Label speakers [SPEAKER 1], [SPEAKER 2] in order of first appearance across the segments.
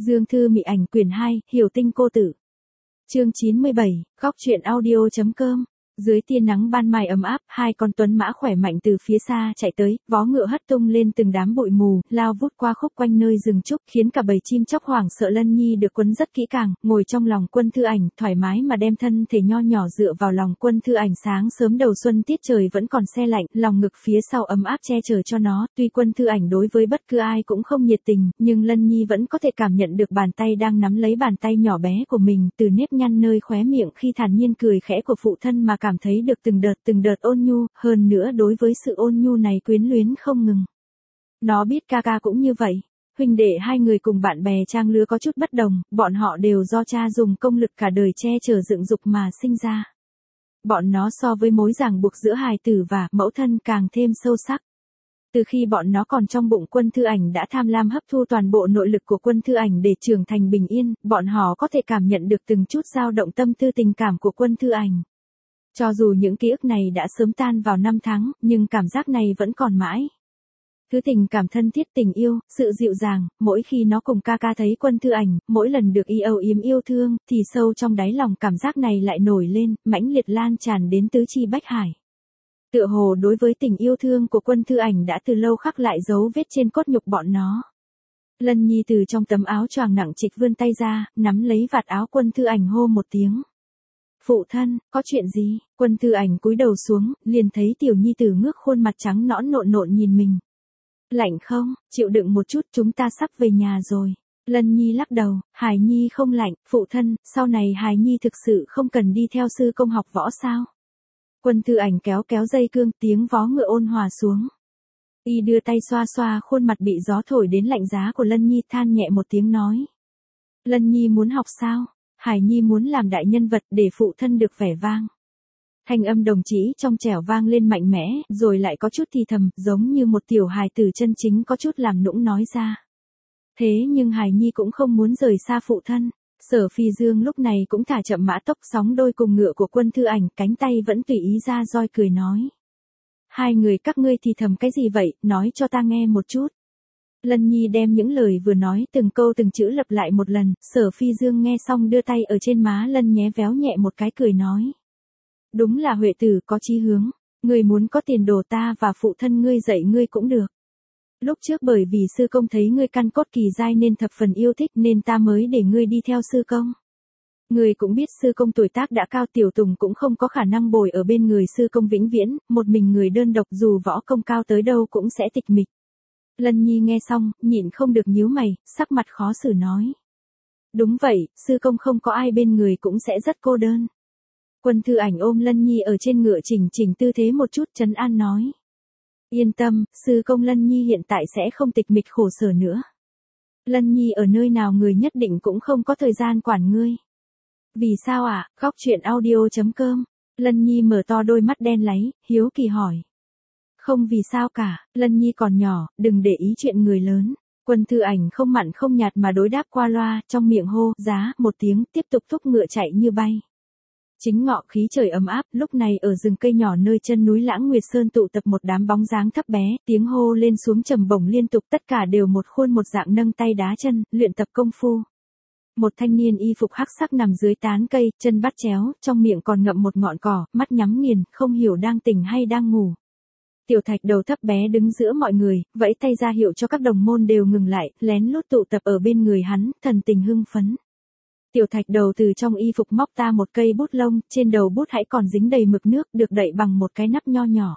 [SPEAKER 1] Dương Thư Mị Ảnh quyển 2, Hiểu Tinh Cô Tử. Chương 97, góc truyện audio.com. Dưới tia nắng ban mai ấm áp, hai con tuấn mã khỏe mạnh từ phía xa chạy tới, vó ngựa hất tung lên từng đám bụi mù, lao vút qua khúc quanh nơi rừng trúc, khiến cả bầy chim chóc hoảng sợ. Lân Nhi được quấn rất kỹ càng, ngồi trong lòng Quân Thư Ảnh, thoải mái mà đem thân thể nho nhỏ dựa vào lòng Quân Thư Ảnh. Sáng sớm đầu xuân tiết trời vẫn còn se lạnh, lòng ngực phía sau ấm áp che chở cho nó. Tuy Quân Thư Ảnh đối với bất cứ ai cũng không nhiệt tình, nhưng Lân Nhi vẫn có thể cảm nhận được bàn tay đang nắm lấy bàn tay nhỏ bé của mình, từ nếp nhăn nơi khóe miệng khi thản nhiên cười khẽ của phụ thân mà cảm thấy được từng đợt ôn nhu, hơn nữa đối với sự ôn nhu này quyến luyến không ngừng. Nó biết ca ca cũng như vậy. Huynh đệ hai người cùng bạn bè trang lứa có chút bất đồng, bọn họ đều do cha dùng công lực cả đời che chở dựng dục mà sinh ra. Bọn nó so với mối ràng buộc giữa hài tử và mẫu thân càng thêm sâu sắc. Từ khi bọn nó còn trong bụng Quân Thư Ảnh đã tham lam hấp thu toàn bộ nội lực của Quân Thư Ảnh để trưởng thành bình yên, bọn họ có thể cảm nhận được từng chút dao động tâm tư tình cảm của Quân Thư Ảnh. Cho dù những ký ức này đã sớm tan vào năm tháng, nhưng cảm giác này vẫn còn mãi. Thứ tình cảm thân thiết tình yêu, sự dịu dàng, mỗi khi nó cùng ca ca thấy Quân Thư Ảnh, mỗi lần được âu yếm yêu thương, thì sâu trong đáy lòng cảm giác này lại nổi lên, mãnh liệt lan tràn đến tứ chi bách hải. Tựa hồ đối với tình yêu thương của Quân Thư Ảnh đã từ lâu khắc lại dấu vết trên cốt nhục bọn nó. Lân Nhi từ trong tấm áo choàng nặng trịch vươn tay ra, nắm lấy vạt áo Quân Thư Ảnh hô một tiếng. Phụ thân, có chuyện gì? Quân Thư Ảnh cúi đầu xuống, liền thấy tiểu nhi tử ngước khuôn mặt trắng nõn nộn nộn nhìn mình. Lạnh không? Chịu đựng một chút, chúng ta sắp về nhà rồi. Lân Nhi lắc đầu, Hải Nhi không lạnh, phụ thân, sau này Hải Nhi thực sự không cần đi theo sư công học võ sao? Quân Thư Ảnh kéo kéo dây cương, tiếng vó ngựa ôn hòa xuống. Y đưa tay xoa xoa khuôn mặt bị gió thổi đến lạnh giá của Lân Nhi, than nhẹ một tiếng nói. Lân Nhi muốn học sao? Hải Nhi muốn làm đại nhân vật để phụ thân được vẻ vang. Thanh âm đồng chí trong trẻo vang lên mạnh mẽ, rồi lại có chút thì thầm, giống như một tiểu hài tử chân chính có chút làm nũng nói ra. Thế nhưng Hải Nhi cũng không muốn rời xa phụ thân. Sở Phi Dương lúc này cũng thả chậm mã tốc sóng đôi cùng ngựa của Quân Thư Ảnh, cánh tay vẫn tùy ý ra roi cười nói. Hai người các ngươi thì thầm cái gì vậy, nói cho ta nghe một chút. Lân Nhi đem những lời vừa nói từng câu từng chữ lặp lại một lần, Sở Phi Dương nghe xong đưa tay ở trên má Lân nhé véo nhẹ một cái cười nói. Đúng là Huệ tử có chí hướng, ngươi muốn có tiền đồ ta và phụ thân ngươi dạy ngươi cũng được. Lúc trước bởi vì sư công thấy ngươi căn cốt kỳ giai nên thập phần yêu thích nên ta mới để ngươi đi theo sư công. Ngươi cũng biết sư công tuổi tác đã cao, tiểu tùng cũng không có khả năng bồi ở bên người sư công vĩnh viễn, một mình người đơn độc dù võ công cao tới đâu cũng sẽ tịch mịch. Lân Nhi nghe xong, nhịn không được nhíu mày, sắc mặt khó xử nói. Đúng vậy, sư công không có ai bên người cũng sẽ rất cô đơn. Quân Thư Ảnh ôm Lân Nhi ở trên ngựa chỉnh tư thế một chút, trấn an nói. Yên tâm, sư công Lân Nhi hiện tại sẽ không tịch mịch khổ sở nữa. Lân Nhi ở nơi nào người nhất định cũng không có thời gian quản ngươi. Vì sao ạ? Góc truyện audio.com. Lân Nhi mở to đôi mắt đen láy, hiếu kỳ hỏi. Không vì sao cả, Lân Nhi còn nhỏ, đừng để ý chuyện người lớn. Quân Thư Ảnh không mặn không nhạt mà đối đáp qua loa, trong miệng hô, giá, một tiếng, tiếp tục thúc ngựa chạy như bay. Chính ngọ khí trời ấm áp, lúc này ở rừng cây nhỏ nơi chân núi Lãng Nguyệt Sơn tụ tập một đám bóng dáng thấp bé, tiếng hô lên xuống trầm bổng liên tục, tất cả đều một khuôn một dạng nâng tay đá chân, luyện tập công phu. Một thanh niên y phục hắc sắc nằm dưới tán cây, chân bắt chéo, trong miệng còn ngậm một ngọn cỏ, mắt nhắm nghiền, không hiểu đang tỉnh hay đang ngủ. Tiểu Thạch Đầu thấp bé đứng giữa mọi người, vẫy tay ra hiệu cho các đồng môn đều ngừng lại, lén lút tụ tập ở bên người hắn, thần tình hưng phấn. Tiểu Thạch Đầu từ trong y phục móc ta một cây bút lông, trên đầu bút hãy còn dính đầy mực nước, được đậy bằng một cái nắp nho nhỏ.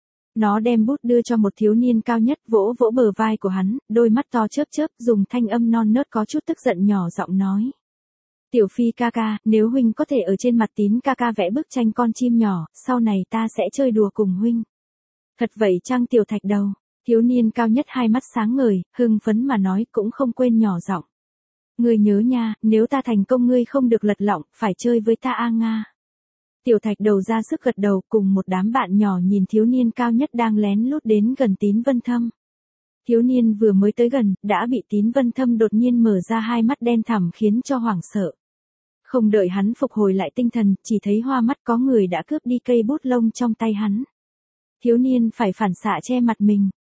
[SPEAKER 1] Nó đem bút đưa cho một thiếu niên cao nhất, vỗ vỗ bờ vai của hắn, đôi mắt to chớp chớp, dùng thanh âm non nớt có chút tức giận nhỏ giọng nói. Tiểu Phi ca ca, nếu huynh có thể ở trên mặt Tín ca ca vẽ bức tranh con chim nhỏ, sau này ta sẽ chơi đùa cùng huynh. Thật vậy chăng Tiểu Thạch Đầu? Thiếu niên cao nhất hai mắt sáng ngời, hưng phấn mà nói, cũng không quên nhỏ giọng. Ngươi nhớ nha, nếu ta thành công ngươi không được lật lọng, phải chơi với ta a Nga. Tiểu Thạch Đầu ra sức gật đầu, cùng một đám bạn nhỏ nhìn thiếu niên cao nhất đang lén lút đến gần Tín Vân Thâm. Thiếu niên vừa mới tới gần, đã bị Tín Vân Thâm đột nhiên mở ra hai mắt đen thẳm khiến cho hoảng sợ. Không đợi hắn phục hồi lại tinh thần, chỉ thấy hoa mắt có người đã cướp đi cây bút lông trong tay hắn. Thiếu niên phải phản xạ che mặt mình.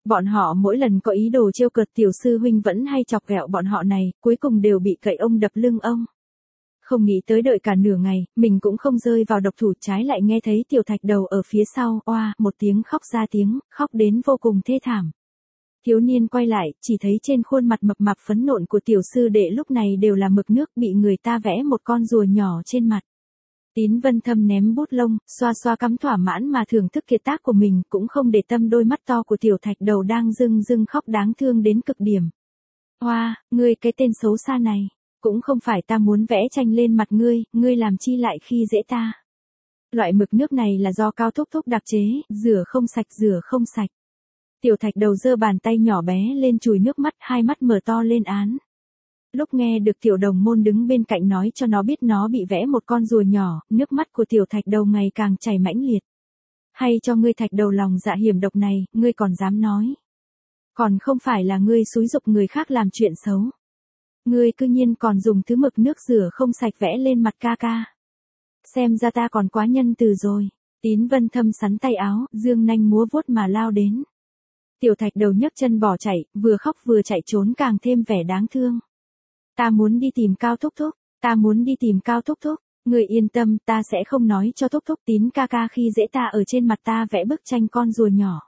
[SPEAKER 1] Bọn họ mỗi lần có ý đồ trêu cợt tiểu sư huynh vẫn hay chọc ghẹo bọn họ này, cuối cùng đều bị cậy ông đập lưng ông. Không nghĩ tới đợi cả nửa ngày, mình cũng không rơi vào độc thủ, trái lại nghe thấy tiểu thạch đầu ở phía sau, oa, một tiếng khóc ra tiếng, khóc đến vô cùng thê thảm. Thiếu niên quay lại, chỉ thấy trên khuôn mặt mập mạp phấn nộn của tiểu sư đệ lúc này đều là mực nước, bị người ta vẽ một con rùa nhỏ trên mặt. Tín Vân Thâm ném bút lông, xoa xoa cắm thỏa mãn mà thưởng thức kiệt tác của mình, cũng không để tâm đôi mắt to của tiểu thạch đầu đang rưng rưng khóc đáng thương đến cực điểm. Hoa, ngươi cái tên xấu xa này, cũng không phải ta muốn vẽ tranh lên mặt ngươi, ngươi làm chi lại khi dễ ta. Loại mực nước này là do Cao Thúc Thúc đặc chế, rửa không sạch rửa không sạch. Tiểu thạch đầu giơ bàn tay nhỏ bé lên chùi nước mắt, hai mắt mở to lên án. Lúc nghe được tiểu đồng môn đứng bên cạnh nói cho nó biết nó bị vẽ một con rùa nhỏ, nước mắt của tiểu thạch đầu ngày càng chảy mãnh liệt. Hay cho ngươi thạch đầu lòng dạ hiểm độc này, ngươi còn dám nói. Còn không phải là ngươi xúi giục người khác làm chuyện xấu. Ngươi cư nhiên còn dùng thứ mực nước rửa không sạch vẽ lên mặt ca ca. Xem ra ta còn quá nhân từ rồi. Tín Vân Thâm sắn tay áo, dương nanh múa vuốt mà lao đến. Tiểu thạch đầu nhấc chân bỏ chạy, vừa khóc vừa chạy trốn càng thêm vẻ đáng thương. Ta muốn đi tìm Cao Thúc Thúc, ta muốn đi tìm Cao Thúc Thúc, người yên tâm, ta sẽ không nói cho Thúc Thúc. Tín ca ca khi dễ ta ở trên mặt ta vẽ bức tranh con rùa nhỏ.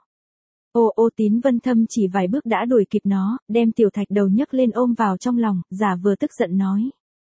[SPEAKER 1] Ô Tín Vân Thâm chỉ vài bước đã đuổi kịp nó, đem tiểu thạch đầu nhấc lên ôm vào trong lòng, giả vờ tức giận nói.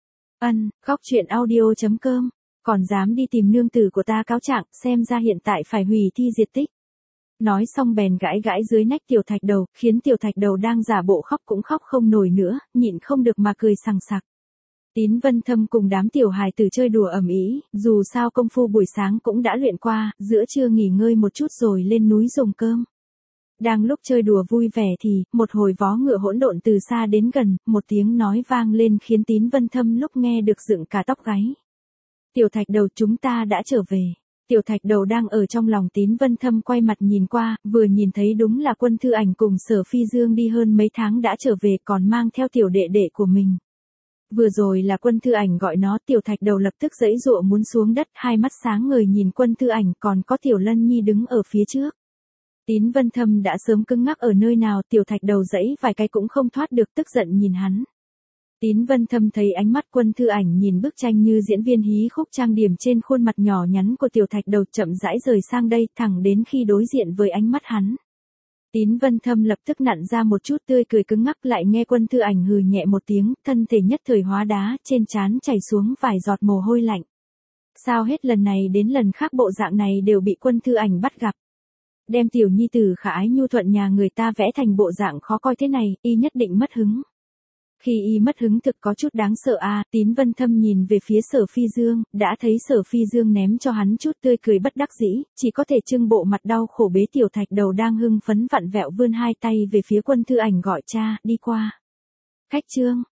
[SPEAKER 1] Góc truyện audio.com, còn dám đi tìm nương tử của ta cáo trạng, xem ra hiện tại phải hủy thi diệt tích. Nói xong bèn gãi gãi dưới nách tiểu thạch đầu, khiến tiểu thạch đầu đang giả bộ khóc cũng khóc không nổi nữa, nhịn không được mà cười sằng sặc. Tín Vân Thâm cùng đám tiểu hài tử chơi đùa ầm ĩ, dù sao công phu buổi sáng cũng đã luyện qua, giữa trưa nghỉ ngơi một chút rồi lên núi dùng cơm. Đang lúc chơi đùa vui vẻ thì, một hồi vó ngựa hỗn độn từ xa đến gần, một tiếng nói vang lên khiến Tín Vân Thâm lúc nghe được dựng cả tóc gáy. Tiểu thạch đầu, chúng ta đã trở về. Tiểu thạch đầu đang ở trong lòng Tín Vân Thâm quay mặt nhìn qua, vừa nhìn thấy đúng là Quân Thư Ảnh cùng Sở Phi Dương đi hơn mấy tháng đã trở về, còn mang theo tiểu đệ đệ của mình. Vừa rồi là Quân Thư Ảnh gọi nó, tiểu thạch đầu lập tức giãy giụa muốn xuống đất, hai mắt sáng ngời nhìn Quân Thư Ảnh, còn có Tiểu Lân Nhi đứng ở phía trước. Tín Vân Thâm đã sớm cứng ngắc ở nơi nào, tiểu thạch đầu giãy vài cái cũng không thoát được, tức giận nhìn hắn. Tín Vân Thâm thấy ánh mắt Quân Thư Ảnh nhìn bức tranh như diễn viên hí khúc trang điểm trên khuôn mặt nhỏ nhắn của tiểu thạch đầu, chậm rãi rời sang đây, thẳng đến khi đối diện với ánh mắt hắn. Tín Vân Thâm lập tức nặn ra một chút tươi cười cứng ngắc, lại nghe Quân Thư Ảnh hừ nhẹ một tiếng, thân thể nhất thời hóa đá, trên trán chảy xuống vài giọt mồ hôi lạnh. Sao hết lần này đến lần khác bộ dạng này đều bị Quân Thư Ảnh bắt gặp. Đem tiểu nhi tử khả ái nhu thuận nhà người ta vẽ thành bộ dạng khó coi thế này, y nhất định mất hứng. Khi y mất hứng thực có chút đáng sợ à. Tín Vân Thâm nhìn về phía Sở Phi Dương, đã thấy Sở Phi Dương ném cho hắn chút tươi cười bất đắc dĩ, chỉ có thể trưng bộ mặt đau khổ bế tiểu thạch đầu đang hưng phấn vặn vẹo vươn hai tay về phía Quân Thư Ảnh gọi cha, đi qua. Khách Trương,